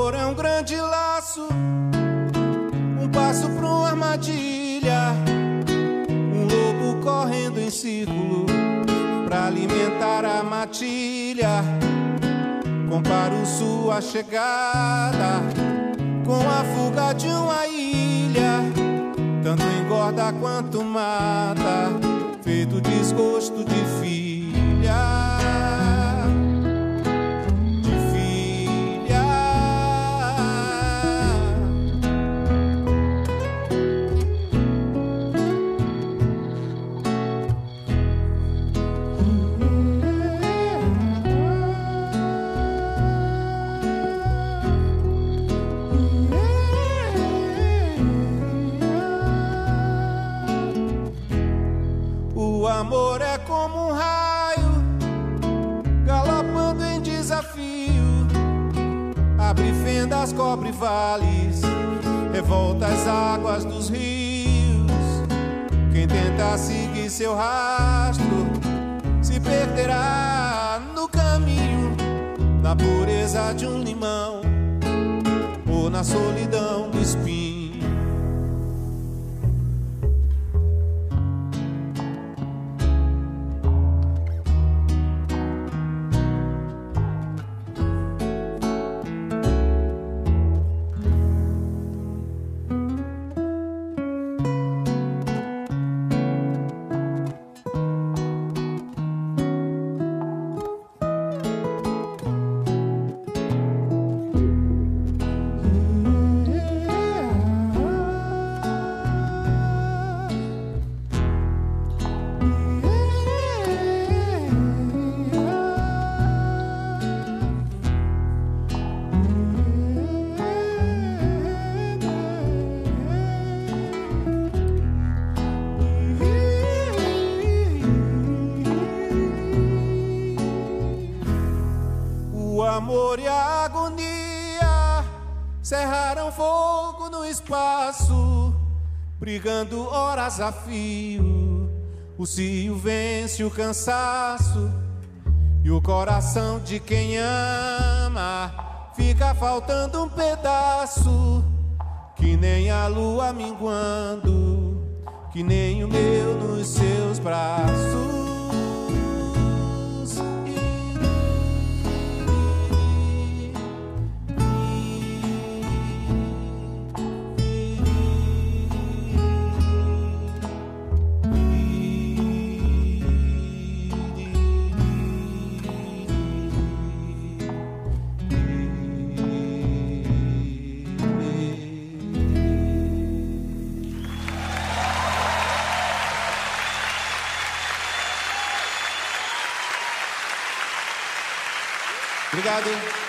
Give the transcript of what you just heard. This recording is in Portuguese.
amor é um grande laço, um passo pra uma armadilha, um lobo correndo em círculo pra alimentar a matilha. Comparo sua chegada com a fuga de uma ilha, tanto engorda quanto mata, feito desgosto de filha. O amor é como um raio, galopando em desafio, abre fendas, cobre vales, revolta as águas dos rios. Quem tenta seguir seu rastro se perderá no caminho, na pureza de um limão ou na solidão do espinho. O amor e a agonia cerraram fogo no espaço, brigando horas a fio. O cio vence o cansaço e o coração de quem ama fica faltando um pedaço, que nem a lua minguando, que nem o meu nos seus braços. Obrigado.